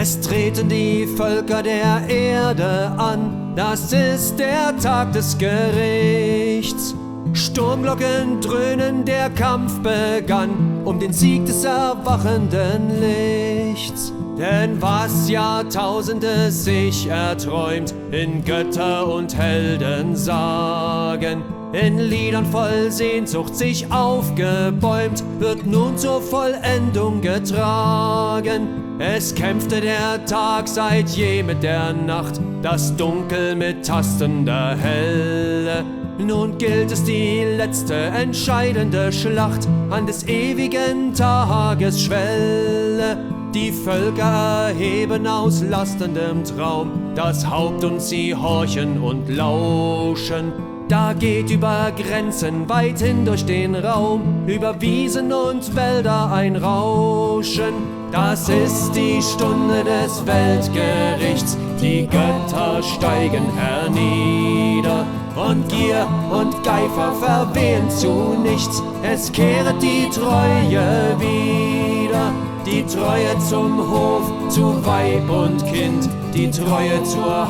Es treten die Völker der Erde an, das ist der Tag des Gerichts. Sturmglocken dröhnen, der Kampf begann, um den Sieg des erwachenden Lichts. Denn was Jahrtausende sich erträumt, in Götter- und Heldensagen, in Liedern voll Sehnsucht sich aufgebäumt, wird nun zur Vollendung getragen. Es kämpfte der Tag seit je mit der Nacht, das Dunkel mit tastender Helle. Nun gilt es die letzte entscheidende Schlacht an des ewigen Tages Schwelle. Die Völker erheben aus lastendem Traum das Haupt und sie horchen und lauschen. Da geht über Grenzen weit hin durch den Raum, über Wiesen und Wälder ein Rauschen. Das ist die Stunde des Weltgerichts, die Götter steigen hernieder. Und Gier und Geifer verwehen zu nichts, es kehret die Treue wieder. Die Treue zum Hof, zu Weib und Kind, die Treue zur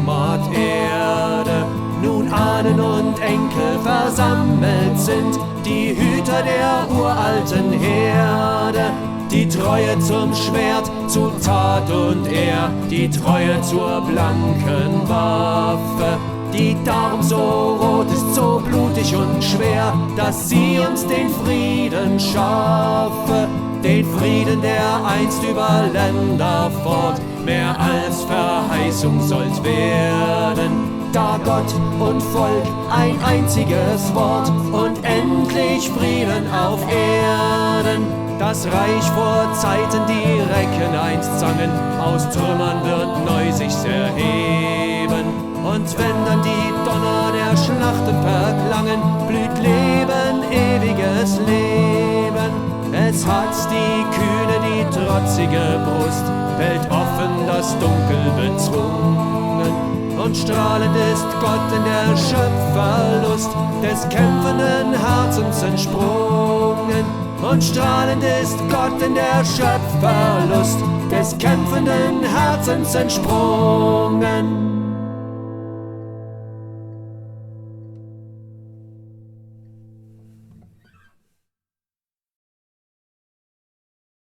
Heimaterde. Nun Ahnen und Enkel versammelt sind, die Hüter der uralten Herde. Die Treue zum Schwert, zu Tat und Ehr, die Treue zur blanken Waffe, die darum so rot ist, so blutig und schwer, dass sie uns den Frieden schaffe. Den Frieden, der einst über Länder fort, mehr als Verheißung sollt werden. Da Gott und Volk ein einziges Wort und endlich Frieden auf Erden. Das Reich vor Zeiten, die Recken einst sangen, aus Trümmern wird neu sich's erheben. Und wenn dann die Donner der Schlachten verklangen, blüht Leben, ewiges Leben. Es hat die kühne, die trotzige Brust, weltoffen das Dunkel bezwungen. Und strahlend ist Gott in der Schöpferlust des kämpfenden Herzens entsprungen. Und strahlend ist Gott in der Schöpferlust des kämpfenden Herzens entsprungen.